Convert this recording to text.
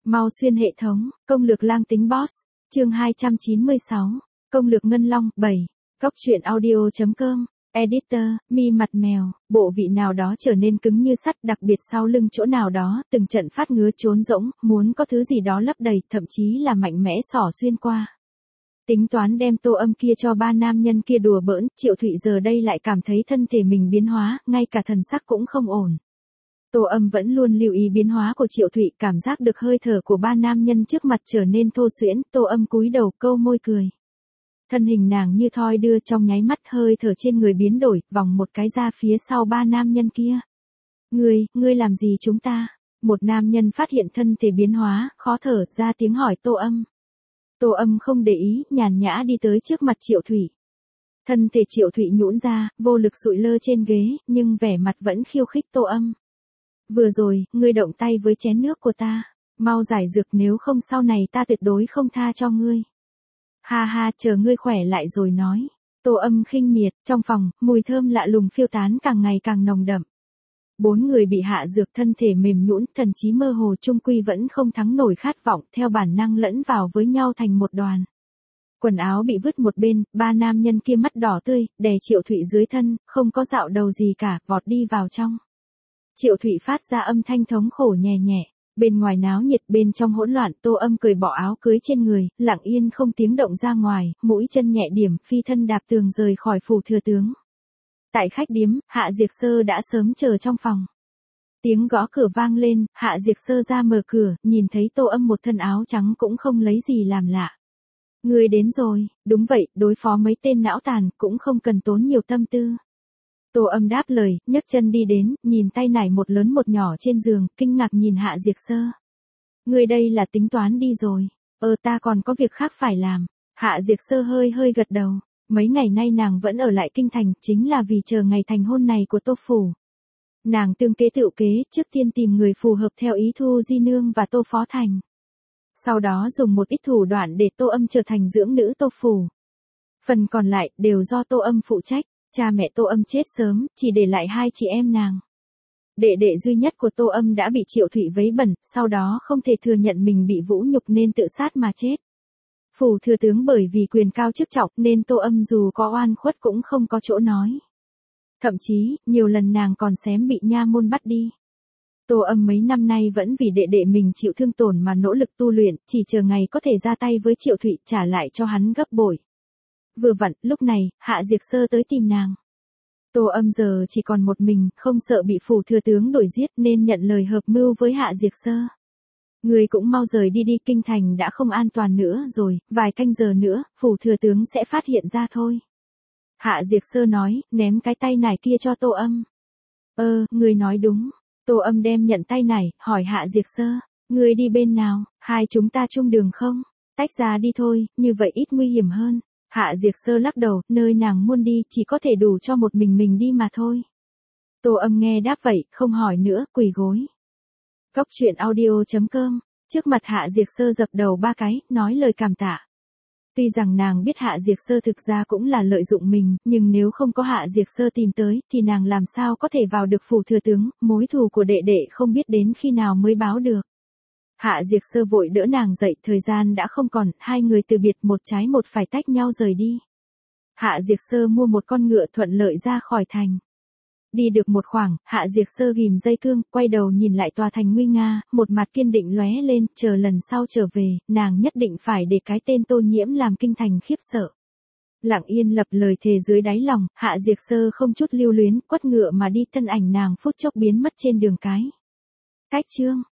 Mau xuyên hệ thống, công lược lang tính boss, chương 296, công lược ngân long, 7, góc truyện audio.com, editor, mi mặt mèo, bộ vị nào đó trở nên cứng như sắt, đặc biệt sau lưng chỗ nào đó, từng trận phát ngứa trốn rỗng, muốn có thứ gì đó lấp đầy, thậm chí là mạnh mẽ xỏ xuyên qua. Tính toán đem Tô Âm kia cho ba nam nhân kia đùa bỡn, Triệu Thụy giờ đây lại cảm thấy thân thể mình biến hóa, ngay cả thần sắc cũng không ổn. Tô Âm vẫn luôn lưu ý biến hóa của Triệu Thụy, cảm giác được hơi thở của ba nam nhân trước mặt trở nên thô suyễn, Tô Âm cúi đầu câu môi cười. Thân hình nàng như thoi đưa, trong nháy mắt hơi thở trên người biến đổi, vòng một cái ra phía sau ba nam nhân kia. Ngươi làm gì chúng ta? Một nam nhân phát hiện thân thể biến hóa, khó thở, ra tiếng hỏi Tô Âm. Tô Âm không để ý, nhàn nhã đi tới trước mặt Triệu Thụy. Thân thể Triệu Thụy nhũn ra, vô lực sụi lơ trên ghế, nhưng vẻ mặt vẫn khiêu khích Tô Âm. Vừa rồi, ngươi động tay với chén nước của ta. Mau giải dược, nếu không sau này ta tuyệt đối không tha cho ngươi. Ha ha, chờ ngươi khỏe lại rồi nói. Tô Âm khinh miệt, trong phòng, mùi thơm lạ lùng phiêu tán càng ngày càng nồng đậm. Bốn người bị hạ dược, thân thể mềm nhũn, thần trí mơ hồ, chung quy vẫn không thắng nổi khát vọng, theo bản năng lẫn vào với nhau thành một đoàn. Quần áo bị vứt một bên, ba nam nhân kia mắt đỏ tươi, đè Triệu Thụy dưới thân, không có dạo đầu gì cả, vọt đi vào trong. Triệu Thụy phát ra âm thanh thống khổ nhẹ nhẹ. Bên ngoài náo nhiệt, bên trong hỗn loạn, Tô Âm cởi bỏ áo cưới trên người, lặng yên không tiếng động ra ngoài, mũi chân nhẹ điểm, phi thân đạp tường rời khỏi phủ thừa tướng. Tại khách điếm, Hạ Diệp Sơ đã sớm chờ trong phòng. Tiếng gõ cửa vang lên, Hạ Diệp Sơ ra mở cửa, nhìn thấy Tô Âm một thân áo trắng cũng không lấy gì làm lạ. Người đến rồi, đúng vậy, đối phó mấy tên não tàn, cũng không cần tốn nhiều tâm tư. Tô Âm đáp lời, nhấc chân đi đến, nhìn tay nải một lớn một nhỏ trên giường, kinh ngạc nhìn Hạ Diệp Sơ. Người đây là tính toán đi rồi. Ta còn có việc khác phải làm. Hạ Diệp Sơ hơi gật đầu. Mấy ngày nay nàng vẫn ở lại kinh thành, chính là vì chờ ngày thành hôn này của Tô Phủ. Nàng tương kế tựu kế, trước tiên tìm người phù hợp theo ý Thu Di Nương và Tô Phó Thành. Sau đó dùng một ít thủ đoạn để Tô Âm trở thành dưỡng nữ Tô Phủ. Phần còn lại, đều do Tô Âm phụ trách. Cha mẹ Tô Âm chết sớm, chỉ để lại hai chị em nàng. Đệ đệ duy nhất của Tô Âm đã bị Triệu Thụy vấy bẩn, sau đó không thể thừa nhận mình bị vũ nhục nên tự sát mà chết. Phủ thừa tướng bởi vì quyền cao chức trọng nên Tô Âm dù có oan khuất cũng không có chỗ nói. Thậm chí, nhiều lần nàng còn xém bị nha môn bắt đi. Tô Âm mấy năm nay vẫn vì đệ đệ mình chịu thương tổn mà nỗ lực tu luyện, chỉ chờ ngày có thể ra tay với Triệu Thụy trả lại cho hắn gấp bội. Vừa vặn, lúc này, Hạ Diệp Sơ tới tìm nàng. Tô Âm giờ chỉ còn một mình, không sợ bị phủ thừa tướng đuổi giết nên nhận lời hợp mưu với Hạ Diệp Sơ. Người cũng mau rời đi, kinh thành đã không an toàn nữa rồi, vài canh giờ nữa, phủ thừa tướng sẽ phát hiện ra thôi. Hạ Diệp Sơ nói, ném cái tay nải kia cho Tô Âm. Người nói đúng. Tô Âm đem nhận tay nải, hỏi Hạ Diệp Sơ, người đi bên nào, hai chúng ta chung đường không? Tách ra đi thôi, như vậy ít nguy hiểm hơn. Hạ Diệp Sơ lắc đầu, nơi nàng muốn đi chỉ có thể đủ cho một mình đi mà thôi. Tô Âm nghe đáp vậy, không hỏi nữa, quỳ gối. Góc truyện audio.com, trước mặt Hạ Diệp Sơ dập đầu ba cái, nói lời cảm tạ. Tuy rằng nàng biết Hạ Diệp Sơ thực ra cũng là lợi dụng mình, nhưng nếu không có Hạ Diệp Sơ tìm tới, thì nàng làm sao có thể vào được phủ thừa tướng, mối thù của đệ đệ không biết đến khi nào mới báo được. Hạ Diệp Sơ vội đỡ nàng dậy, thời gian đã không còn, hai người từ biệt, một trái một phải tách nhau rời đi. Hạ Diệp Sơ mua một con ngựa thuận lợi ra khỏi thành. Đi được một khoảng, Hạ Diệp Sơ ghim dây cương, quay đầu nhìn lại tòa thành nguy nga, một mặt kiên định lóe lên, chờ lần sau trở về, nàng nhất định phải để cái tên Tô Nhiễm làm kinh thành khiếp sợ. Lặng yên lập lời thề dưới đáy lòng, Hạ Diệp Sơ không chút lưu luyến, quất ngựa mà đi, thân ảnh nàng phút chốc biến mất trên đường cái. Cách chương